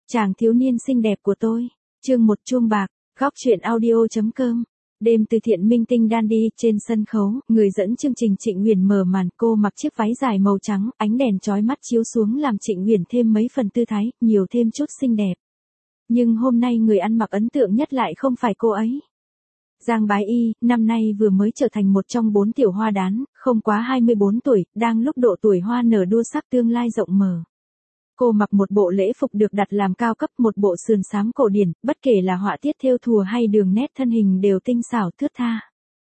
Chàng thiếu niên xinh đẹp của tôi. Chương 1 chuông bạc, góc truyện audio.com. Đêm từ thiện minh tinh dandy trên sân khấu, người dẫn chương trình Trịnh Huyền mở màn, cô mặc chiếc váy dài màu trắng, ánh đèn chói mắt chiếu xuống làm Trịnh Huyền thêm mấy phần tư thái, nhiều thêm chút xinh đẹp. Nhưng hôm nay người ăn mặc ấn tượng nhất lại không phải cô ấy. Giang Bái Y, năm nay vừa mới trở thành một trong 4 tiểu hoa đán, không quá 24 tuổi, đang lúc độ tuổi hoa nở đua sắc tương lai rộng mở. Cô mặc một bộ lễ phục được đặt làm cao cấp, một bộ sườn xám cổ điển, bất kể là họa tiết thêu thùa hay đường nét thân hình đều tinh xảo thướt tha.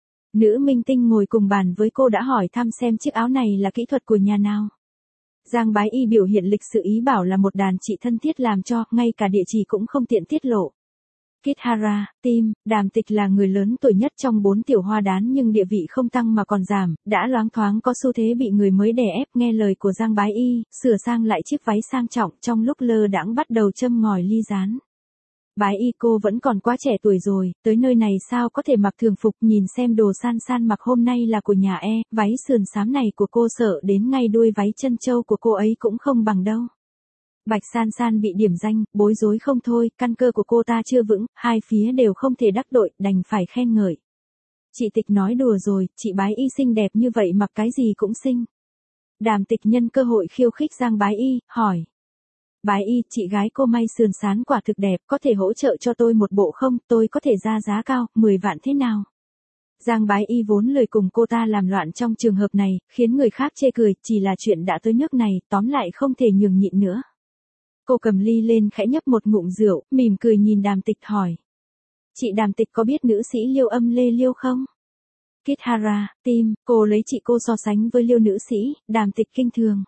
Nữ minh tinh ngồi cùng bàn với cô đã hỏi thăm xem chiếc áo này là kỹ thuật của nhà nào. Giang Bái Y biểu hiện lịch sự ý bảo là một đàn chị thân thiết làm cho, ngay cả địa chỉ cũng không tiện tiết lộ. Kithara, Tim, Đàm Tịch là người lớn tuổi nhất trong 4 tiểu hoa đán nhưng địa vị không tăng mà còn giảm, đã loáng thoáng có xu thế bị người mới đè ép. Nghe lời của Giang Bái Y, sửa sang lại chiếc váy sang trọng, trong lúc lơ đãng bắt đầu châm ngòi ly rán. Bái Y, cô vẫn còn quá trẻ tuổi rồi, tới nơi này sao có thể mặc thường phục, nhìn xem đồ San San mặc hôm nay là của nhà E, váy sườn xám này của cô sợ đến ngay đuôi váy chân châu của cô ấy cũng không bằng đâu. Bạch San San bị điểm danh, bối rối không thôi, căn cơ của cô ta chưa vững, hai phía đều không thể đắc tội, đành phải khen ngợi. Chị Tịch nói đùa rồi, chị Bái Y xinh đẹp như vậy mặc cái gì cũng xinh. Đàm Tịch nhân cơ hội khiêu khích Giang Bái Y, hỏi. Bái Y, chị gái cô may sườn xán quả thực đẹp, có thể hỗ trợ cho tôi một bộ không, tôi có thể ra giá cao, 10 vạn thế nào? Giang Bái Y vốn lời cùng cô ta làm loạn trong trường hợp này, khiến người khác chê cười, chỉ là chuyện đã tới nước này, tóm lại không thể nhường nhịn nữa. Cô cầm ly lên khẽ nhấp một ngụm rượu, mỉm cười nhìn Đàm Tịch hỏi. Chị Đàm Tịch có biết nữ sĩ Liêu Âm Lê Liêu không? Kithara, Tim, cô lấy chị cô so sánh với Liêu nữ sĩ, Đàm Tịch kinh thường.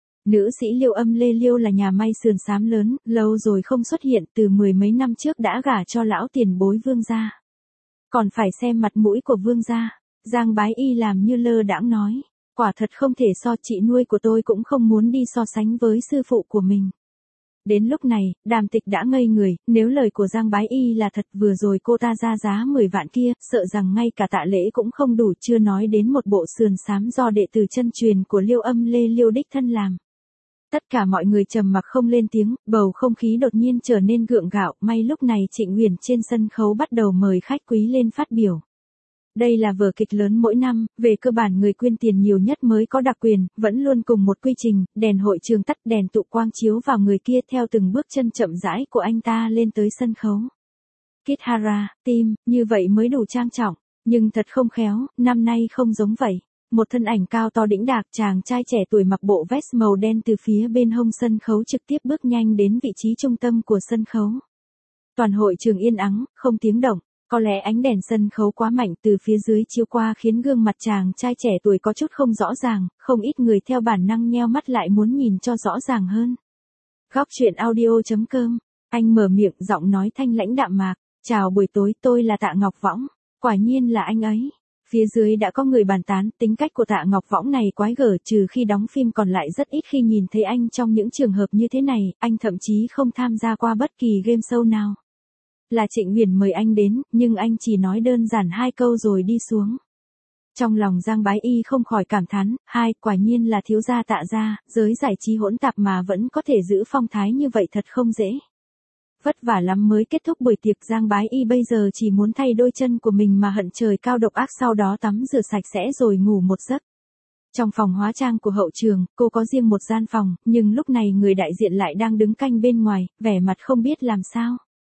Nữ sĩ Liêu Âm Lê Liêu là nhà may sườn xám lớn, lâu rồi không xuất hiện, từ 10 mấy năm trước đã gả cho lão tiền bối Vương gia. Còn phải xem mặt mũi của Vương gia. Giang Bái Y làm như lơ đãng nói. Quả thật không thể so, chị nuôi của tôi cũng không muốn đi so sánh với sư phụ của mình. Đến lúc này, Đàm Tịch đã ngây người, nếu lời của Giang Bái Y là thật, vừa rồi cô ta ra giá 10 vạn kia, sợ rằng ngay cả tạ lễ cũng không đủ, chưa nói đến một bộ sườn xám do đệ tử chân truyền của Liêu Âm Lê Liêu đích thân làm. Tất cả mọi người trầm mặc không lên tiếng, bầu không khí đột nhiên trở nên gượng gạo, may lúc này Trịnh Huyền trên sân khấu bắt đầu mời khách quý lên phát biểu. Đây là vở kịch lớn mỗi năm, về cơ bản người quyên tiền nhiều nhất mới có đặc quyền, vẫn luôn cùng một quy trình, đèn hội trường tắt, đèn tụ quang chiếu vào người kia theo từng bước chân chậm rãi của anh ta lên tới sân khấu. Kithara, Tim, như vậy mới đủ trang trọng, nhưng thật không khéo, năm nay không giống vậy. Một thân ảnh cao to đĩnh đạc, chàng trai trẻ tuổi mặc bộ vest màu đen từ phía bên hông sân khấu trực tiếp bước nhanh đến vị trí trung tâm của sân khấu. Toàn hội trường yên ắng, không tiếng động. Có lẽ ánh đèn sân khấu quá mạnh từ phía dưới chiếu qua khiến gương mặt chàng trai trẻ tuổi có chút không rõ ràng, không ít người theo bản năng nheo mắt lại muốn nhìn cho rõ ràng hơn. Góc truyện audio.com, anh mở miệng giọng nói thanh lãnh đạm mạc, chào buổi tối, tôi là Tạ Ngọc Võng, quả nhiên là anh ấy. Phía dưới đã có người bàn tán, tính cách của Tạ Ngọc Võng này quái gở, trừ khi đóng phim còn lại rất ít khi nhìn thấy anh trong những trường hợp như thế này, anh thậm chí không tham gia qua bất kỳ game show nào. Là Trịnh Huyền mời anh đến, nhưng anh chỉ nói đơn giản 2 câu rồi đi xuống. Trong lòng Giang Bái Y không khỏi cảm thán, quả nhiên là thiếu gia Tạ gia, giới giải trí hỗn tạp mà vẫn có thể giữ phong thái như vậy thật không dễ. Vất vả lắm mới kết thúc buổi tiệc, Giang Bái Y bây giờ chỉ muốn thay đôi chân của mình mà hận trời cao độc ác, sau đó tắm rửa sạch sẽ rồi ngủ một giấc. Trong phòng hóa trang của hậu trường, cô có riêng một gian phòng, nhưng lúc này người đại diện lại đang đứng canh bên ngoài, vẻ mặt không biết làm sao.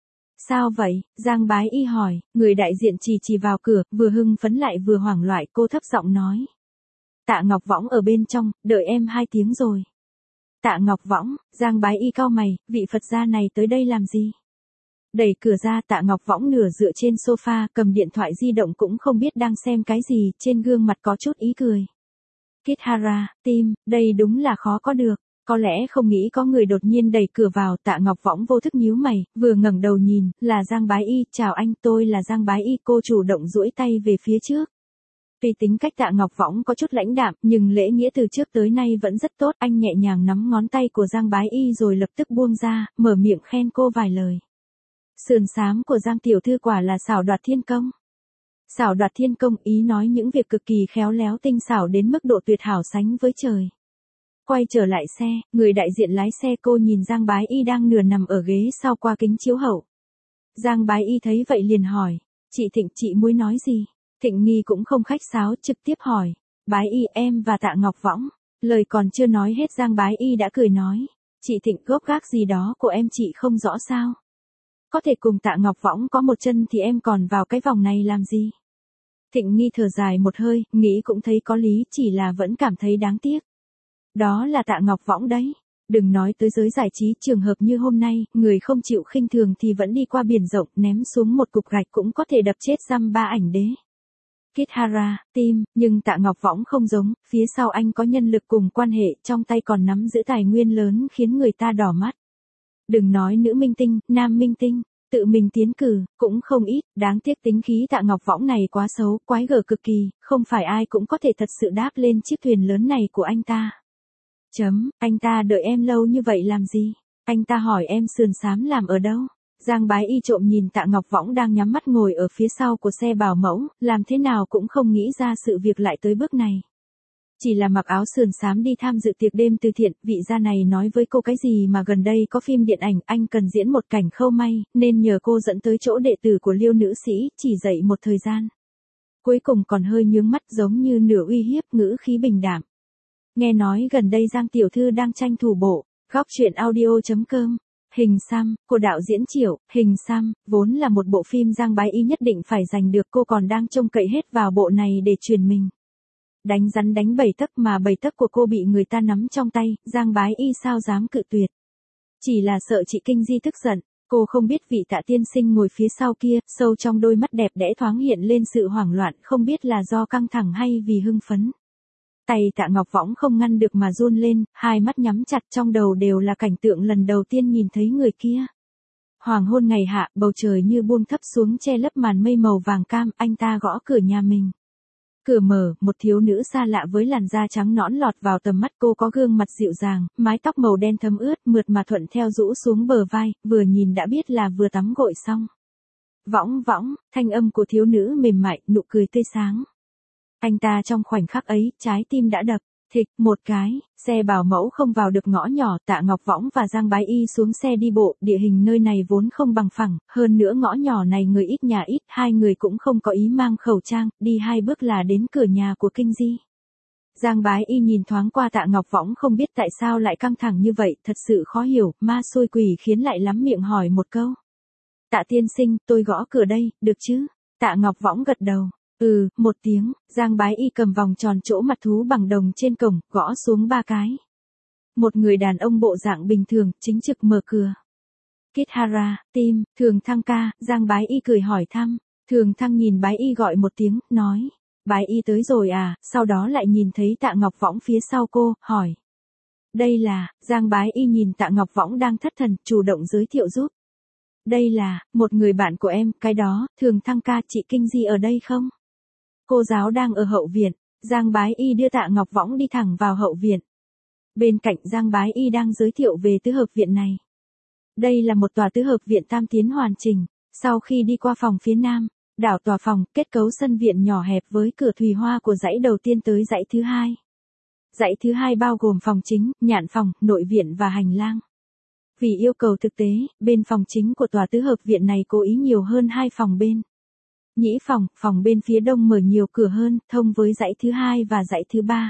Sao vậy? Giang Bái Y hỏi, người đại diện chỉ vào cửa, vừa hưng phấn lại vừa hoảng loạn, cô thấp giọng nói. Tạ Ngọc Võng ở bên trong, đợi em 2 tiếng rồi. Tạ Ngọc Võng, Giang Bái Y cau mày, vị Phật gia này tới đây làm gì? Đẩy cửa ra, Tạ Ngọc Võng nửa dựa trên sofa, cầm điện thoại di động cũng không biết đang xem cái gì, trên gương mặt có chút ý cười. Kithara, Tim, đây đúng là khó có được. Có lẽ không nghĩ có người đột nhiên đẩy cửa vào, Tạ Ngọc Võng vô thức nhíu mày, vừa ngẩng đầu nhìn, là Giang Bái Y, chào anh, tôi là Giang Bái Y, cô chủ động duỗi tay về phía trước. Tuy tính cách Tạ Ngọc Võng có chút lãnh đạm, nhưng lễ nghĩa từ trước tới nay vẫn rất tốt, anh nhẹ nhàng nắm ngón tay của Giang Bái Y rồi lập tức buông ra, mở miệng khen cô vài lời. Sườn xám của Giang tiểu thư quả là xảo đoạt thiên công. Xảo đoạt thiên công, ý nói những việc cực kỳ khéo léo tinh xảo đến mức độ tuyệt hảo sánh với trời. Quay trở lại xe, người đại diện lái xe cô nhìn Giang Bái Y đang nửa nằm ở ghế sau qua kính chiếu hậu. Giang Bái Y thấy vậy liền hỏi, chị Thịnh, chị muốn nói gì? Thịnh Nghi cũng không khách sáo, trực tiếp hỏi, Bái Y, em và Tạ Ngọc Võng. Lời còn chưa nói hết Giang Bái Y đã cười nói, chị Thịnh, gốc gác gì đó của em chị không rõ sao? Có thể cùng Tạ Ngọc Võng có một chân thì em còn vào cái vòng này làm gì? Thịnh Nghi thở dài một hơi, nghĩ cũng thấy có lý, chỉ là vẫn cảm thấy đáng tiếc. Đó là Tạ Ngọc Võng đấy. Đừng nói tới giới giải trí, trường hợp như hôm nay, người không chịu khinh thường thì vẫn đi qua biển rộng, ném xuống một cục gạch cũng có thể đập chết dăm ba ảnh đế. Kit Hara, Tim, nhưng Tạ Ngọc Võng không giống, phía sau anh có nhân lực cùng quan hệ, trong tay còn nắm giữ tài nguyên lớn khiến người ta đỏ mắt. Đừng nói nữ minh tinh, nam minh tinh, tự mình tiến cử, cũng không ít, đáng tiếc tính khí Tạ Ngọc Võng này quá xấu, quái gở cực kỳ, không phải ai cũng có thể thật sự đáp lên chiếc thuyền lớn này của anh ta. Anh ta đợi em lâu như vậy làm gì? Anh ta hỏi em sườn xám làm ở đâu? Giang Bái Y trộm nhìn Tạ Ngọc Võng đang nhắm mắt ngồi ở phía sau của xe bảo mẫu, làm thế nào cũng không nghĩ ra sự việc lại tới bước này. Chỉ là mặc áo sườn xám đi tham dự tiệc đêm từ thiện, vị gia này nói với cô cái gì mà gần đây có phim điện ảnh, anh cần diễn một cảnh khâu may, nên nhờ cô dẫn tới chỗ đệ tử của Liêu nữ sĩ, chỉ dạy một thời gian. Cuối cùng còn hơi nhướng mắt giống như nửa uy hiếp, ngữ khí bình đạm. Nghe nói gần đây Giang tiểu thư đang tranh thủ bộ, góc truyện audio.com. Hình xăm, của đạo diễn Triệu, Hình xăm, vốn là một bộ phim Giang Bái Y nhất định phải giành được, cô còn đang trông cậy hết vào bộ này để truyền mình. Đánh rắn đánh 7 tấc mà 7 tấc của cô bị người ta nắm trong tay, Giang Bái Y sao dám cự tuyệt. Chỉ là sợ chị Kinh Di tức giận, cô không biết vị Tạ tiên sinh ngồi phía sau kia, sâu trong đôi mắt đẹp đẽ thoáng hiện lên sự hoảng loạn, không biết là do căng thẳng hay vì hưng phấn. Tay Tạ Ngọc Võng không ngăn được mà run lên, hai mắt nhắm chặt, trong đầu đều là cảnh tượng lần đầu tiên nhìn thấy người kia. Hoàng hôn ngày hạ, bầu trời như buông thấp xuống che lấp màn mây màu vàng cam, anh ta gõ cửa nhà mình. Cửa mở, một thiếu nữ xa lạ với làn da trắng nõn lọt vào tầm mắt cô, có gương mặt dịu dàng, mái tóc màu đen thấm ướt, mượt mà thuận theo rũ xuống bờ vai, vừa nhìn đã biết là vừa tắm gội xong. Võng Võng, thanh âm của thiếu nữ mềm mại, nụ cười tươi sáng. Anh ta trong khoảnh khắc ấy, trái tim đã đập, thịch, một cái, xe bảo mẫu không vào được ngõ nhỏ, Tạ Ngọc Võng và Giang Bái Y xuống xe đi bộ, địa hình nơi này vốn không bằng phẳng, hơn nữa ngõ nhỏ này người ít nhà ít, hai người cũng không có ý mang khẩu trang, đi 2 bước là đến cửa nhà của Kinh Di. Giang Bái Y nhìn thoáng qua Tạ Ngọc Võng, không biết tại sao lại căng thẳng như vậy, thật sự khó hiểu, ma xôi quỷ khiến lại lắm miệng hỏi một câu. Tạ tiên sinh, tôi gõ cửa đây, được chứ? Tạ Ngọc Võng gật đầu. Một tiếng, Giang Bái Y cầm vòng tròn chỗ mặt thú bằng đồng trên cổng, gõ xuống 3 cái. Một người đàn ông bộ dạng bình thường, chính trực mở cửa. Kit Hara, Tim, Thường Thăng ca, Giang Bái Y cười hỏi thăm. Thường Thăng nhìn Bái Y gọi một tiếng, nói. Bái Y tới rồi à, sau đó lại nhìn thấy Tạ Ngọc Võng phía sau cô, hỏi. Đây là, Giang Bái Y nhìn Tạ Ngọc Võng đang thất thần, chủ động giới thiệu giúp. Đây là, một người bạn của em, cái đó, Thường Thăng ca, chị Kinh Di ở đây không? Cô giáo đang ở hậu viện, Giang Bái Y đưa Tạ Ngọc Võng đi thẳng vào hậu viện. Bên cạnh Giang Bái Y đang giới thiệu về tứ hợp viện này. Đây là một tòa tứ hợp viện tam tiến hoàn chỉnh, sau khi đi qua phòng phía nam, đảo tòa phòng, kết cấu sân viện nhỏ hẹp với cửa thùy hoa của dãy đầu tiên tới dãy thứ hai. Dãy thứ hai bao gồm phòng chính, nhạn phòng, nội viện và hành lang. Vì yêu cầu thực tế, bên phòng chính của tòa tứ hợp viện này cố ý nhiều hơn 2 phòng bên. Nhĩ phòng, phòng bên phía đông mở nhiều cửa hơn, thông với dãy thứ 2 và dãy thứ 3.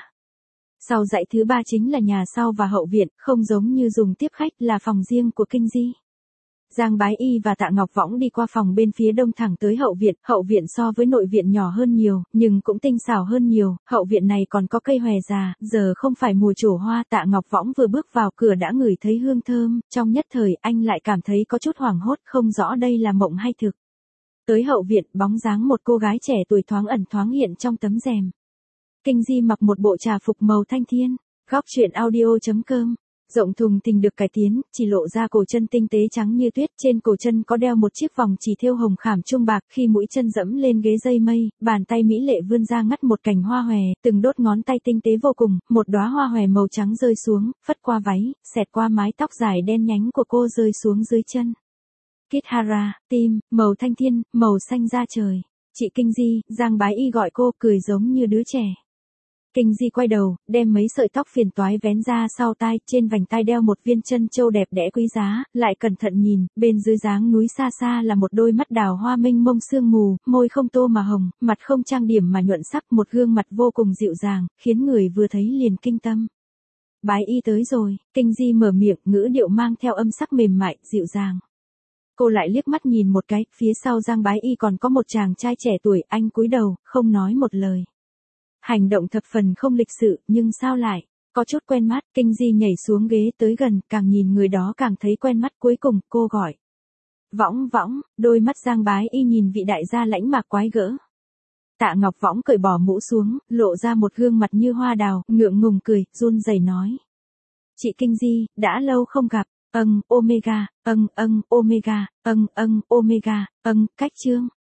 Sau dãy thứ 3 chính là nhà sau và hậu viện, không giống như dùng tiếp khách, là phòng riêng của Kinh Di. Giang Bái Y và Tạ Ngọc Võng đi qua phòng bên phía đông thẳng tới hậu viện so với nội viện nhỏ hơn nhiều, nhưng cũng tinh xảo hơn nhiều, hậu viện này còn có cây hòe già, giờ không phải mùa trổ hoa. Tạ Ngọc Võng vừa bước vào cửa đã ngửi thấy hương thơm, trong nhất thời anh lại cảm thấy có chút hoảng hốt, không rõ đây là mộng hay thực. Tới hậu viện, bóng dáng một cô gái trẻ tuổi thoáng ẩn thoáng hiện trong tấm rèm. Kinh Di mặc một bộ trà phục màu thanh thiên, góc truyện audio.com. Rộng thùng thình được cải tiến, chỉ lộ ra cổ chân tinh tế trắng như tuyết, trên cổ chân có đeo một chiếc vòng chỉ thêu hồng khảm trung bạc, khi mũi chân dẫm lên ghế dây mây, bàn tay mỹ lệ vươn ra ngắt một cành hoa hòe, từng đốt ngón tay tinh tế vô cùng, một đóa hoa hòe màu trắng rơi xuống, phất qua váy, xẹt qua mái tóc dài đen nhánh của cô rơi xuống dưới chân. Kit Hara, Tim, màu thanh thiên, màu xanh da trời. Chị Kinh Di, Giang Bái Y gọi cô, cười giống như đứa trẻ. Kinh Di quay đầu, đem mấy sợi tóc phiền toái vén ra sau tai, trên vành tai đeo một viên chân châu đẹp đẽ quý giá, lại cẩn thận nhìn, bên dưới dáng núi xa xa là một đôi mắt đào hoa mênh mông sương mù, môi không tô mà hồng, mặt không trang điểm mà nhuận sắc, một gương mặt vô cùng dịu dàng, khiến người vừa thấy liền kinh tâm. Bái y tới rồi, Kinh Di mở miệng, ngữ điệu mang theo âm sắc mềm mại, dịu dàng. Cô lại liếc mắt nhìn một cái, phía sau Giang Bái Y còn có một chàng trai trẻ tuổi, anh cúi đầu, không nói một lời. Hành động thập phần không lịch sự, nhưng sao lại, có chút quen mắt, Kinh Di nhảy xuống ghế tới gần, càng nhìn người đó càng thấy quen mắt, cuối cùng, cô gọi. Võng Võng, đôi mắt Giang Bái Y nhìn vị đại gia lãnh mạc quái gỡ. Tạ Ngọc Võng cởi bỏ mũ xuống, lộ ra một gương mặt như hoa đào, ngượng ngùng cười, run rẩy nói. Chị Kinh Di, đã lâu không gặp, Omega, Omega, Omega, cách chương.